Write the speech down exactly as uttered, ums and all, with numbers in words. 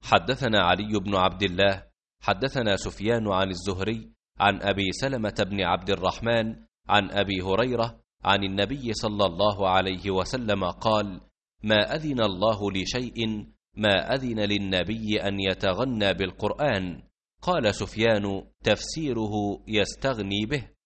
حدثنا علي بن عبد الله حدثنا سفيان عن الزهري عن أبي سلمة بن عبد الرحمن عن أبي هريرة عن النبي صلى الله عليه وسلم قال: ما أذن الله لشيء ما أذن للنبي أن يتغنى بالقرآن. قال سفيان: تفسيره يستغني به.